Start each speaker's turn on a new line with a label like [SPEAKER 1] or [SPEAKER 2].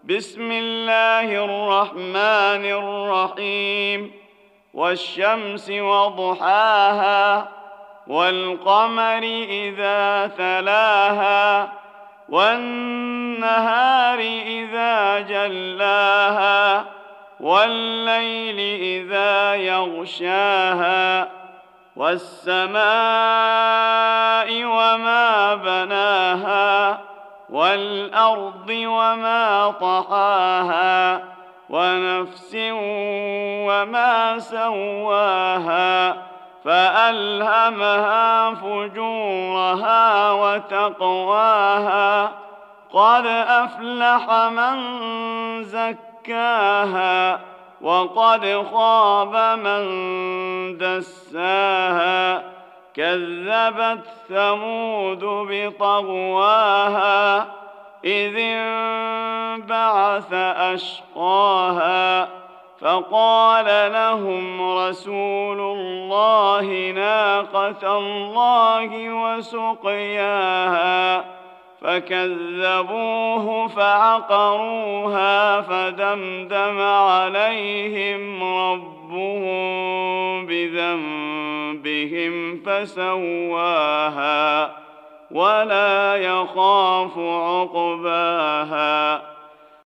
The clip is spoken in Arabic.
[SPEAKER 1] بسم الله الرحمن الرحيم والشمس وضحاها والقمر إذا تلاها والنهار إذا جلاها والليل إذا يغشاها والسماء وما بناها والأرض وما طحاها ونفس وما سواها فألهمها فجورها وتقواها قد أفلح من زكاها وقد خاب من دساها كذبت ثمود بطغواها إذ انبعث أشقاها فقال لهم رسول الله ناقة الله وسقياها فكذبوه فعقروها فدمدم عليهم ربهم بذنبهم فسواها ولا يخاف عقباها